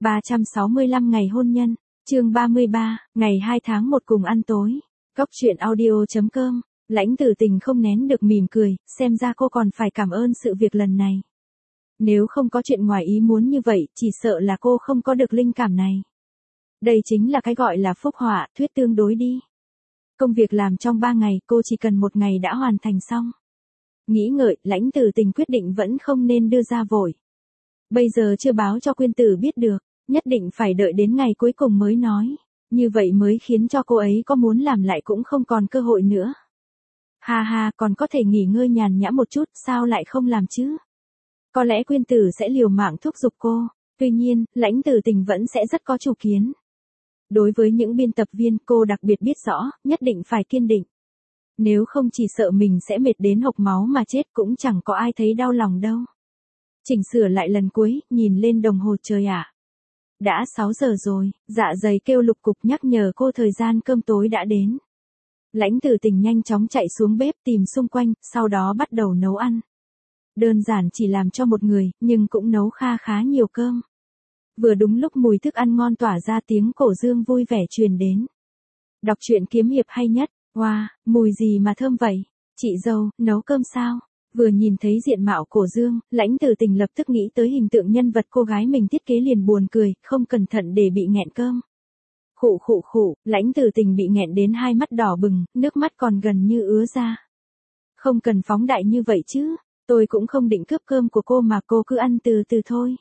365 ngày hôn nhân, chương 33, ngày 2 tháng 1 cùng ăn tối. Góc truyện audio.com, Lãnh Tử Tình không nén được mỉm cười, xem ra cô còn phải cảm ơn sự việc lần này. Nếu không có chuyện ngoài ý muốn như vậy, chỉ sợ là cô không có được linh cảm này. Đây chính là cái gọi là phúc họa, thuyết tương đối đi. Công việc làm trong 3 ngày, cô chỉ cần 1 ngày đã hoàn thành xong. Nghĩ ngợi, Lãnh Tử Tình quyết định vẫn không nên đưa ra vội. Bây giờ chưa báo cho Quyên Tử biết được, nhất định phải đợi đến ngày cuối cùng mới nói. Như vậy mới khiến cho cô ấy có muốn làm lại cũng không còn cơ hội nữa. Ha ha, còn có thể nghỉ ngơi nhàn nhã một chút, sao lại không làm chứ? Có lẽ Quyên Tử sẽ liều mạng thúc giục cô, tuy nhiên, Lãnh Tử Tình vẫn sẽ rất có chủ kiến. Đối với những biên tập viên, cô đặc biệt biết rõ, nhất định phải kiên định. Nếu không chỉ sợ mình sẽ mệt đến hộc máu mà chết cũng chẳng có ai thấy đau lòng đâu. Chỉnh sửa lại lần cuối, nhìn lên đồng hồ trời ạ. Đã 6 giờ rồi, dạ dày kêu lục cục nhắc nhở cô thời gian cơm tối đã đến. Lãnh Tử Tình nhanh chóng chạy xuống bếp tìm xung quanh, sau đó bắt đầu nấu ăn. Đơn giản chỉ làm cho một người, nhưng cũng nấu khá nhiều cơm. Vừa đúng lúc mùi thức ăn ngon tỏa ra tiếng Cổ Dương vui vẻ truyền đến. Đọc truyện kiếm hiệp hay nhất, wow, mùi gì mà thơm vậy? Chị dâu, nấu cơm sao? Vừa nhìn thấy diện mạo Cổ Dương, Lãnh Tử Tình lập tức nghĩ tới hình tượng nhân vật cô gái mình thiết kế liền buồn cười, không cẩn thận để bị nghẹn cơm. Khụ, Lãnh Tử Tình bị nghẹn đến hai mắt đỏ bừng, nước mắt còn gần như ứa ra. Không cần phóng đại như vậy chứ, tôi cũng không định cướp cơm của cô mà cô cứ ăn từ từ thôi.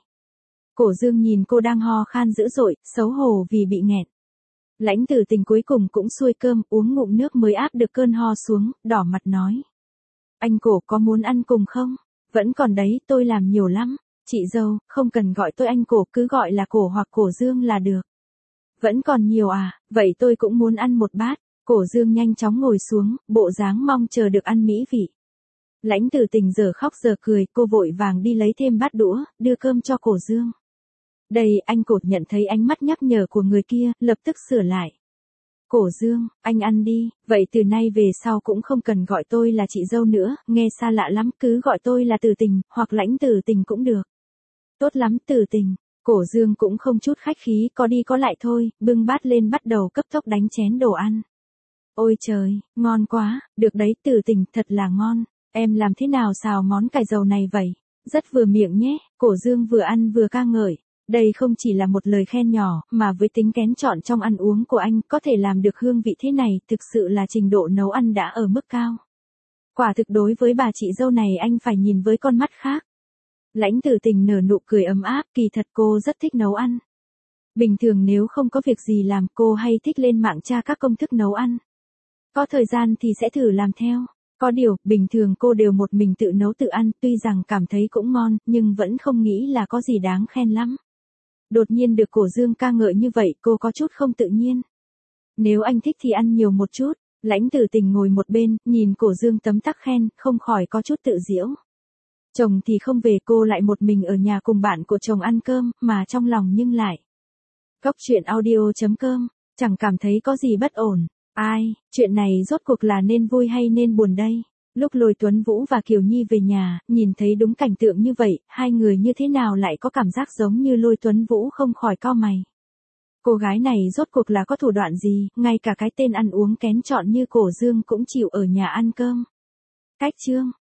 Cổ Dương nhìn cô đang ho khan dữ dội, xấu hổ vì bị nghẹn. Lãnh Tử Tình cuối cùng cũng xuôi cơm, uống ngụm nước mới áp được cơn ho xuống, đỏ mặt nói. Anh Cổ có muốn ăn cùng không? Vẫn còn đấy, tôi làm nhiều lắm. Chị dâu, không cần gọi tôi anh Cổ, cứ gọi là Cổ hoặc Cổ Dương là được. Vẫn còn nhiều à, vậy tôi cũng muốn ăn một bát. Cổ Dương nhanh chóng ngồi xuống, bộ dáng mong chờ được ăn mỹ vị. Lãnh Tử Tình giờ khóc giờ cười, cô vội vàng đi lấy thêm bát đũa, đưa cơm cho Cổ Dương. Đây, anh Cổ nhận thấy ánh mắt nhắc nhở của người kia, lập tức sửa lại. Cổ Dương, anh ăn đi, vậy từ nay về sau cũng không cần gọi tôi là chị dâu nữa, nghe xa lạ lắm, cứ gọi tôi là Tử Tình, hoặc Lãnh Tử Tình cũng được. Tốt lắm Tử Tình. Cổ Dương cũng không chút khách khí, có đi có lại thôi, bưng bát lên bắt đầu cấp tốc đánh chén đồ ăn. Ôi trời, ngon quá, được đấy Tử Tình, thật là ngon. Em làm thế nào xào món cải dầu này vậy? Rất vừa miệng nhé, Cổ Dương vừa ăn vừa ca ngợi. Đây không chỉ là một lời khen nhỏ, mà với tính kén chọn trong ăn uống của anh, có thể làm được hương vị thế này, thực sự là trình độ nấu ăn đã ở mức cao. Quả thực đối với bà chị dâu này anh phải nhìn với con mắt khác. Lãnh Tử Tình nở nụ cười ấm áp, kỳ thật cô rất thích nấu ăn. Bình thường nếu không có việc gì làm, cô hay thích lên mạng tra các công thức nấu ăn. Có thời gian thì sẽ thử làm theo. Có điều, bình thường cô đều một mình tự nấu tự ăn, tuy rằng cảm thấy cũng ngon, nhưng vẫn không nghĩ là có gì đáng khen lắm. Đột nhiên được Cổ Dương ca ngợi như vậy, cô có chút không tự nhiên. Nếu anh thích thì ăn nhiều một chút. Lãnh Tử Tình ngồi một bên, nhìn Cổ Dương tấm tắc khen, không khỏi có chút tự giễu. Chồng thì không về, cô lại một mình ở nhà cùng bạn của chồng ăn cơm, mà trong lòng nhưng lại. Góc truyện audio.com, chẳng cảm thấy có gì bất ổn. Ai, chuyện này rốt cuộc là nên vui hay nên buồn đây? Lúc Lôi Tuấn Vũ và Kiều Nhi về nhà, nhìn thấy đúng cảnh tượng như vậy, hai người như thế nào lại có cảm giác giống như Lôi Tuấn Vũ không khỏi cau mày. Cô gái này rốt cuộc là có thủ đoạn gì, ngay cả cái tên ăn uống kén chọn như Cổ Dương cũng chịu ở nhà ăn cơm. Cách chương.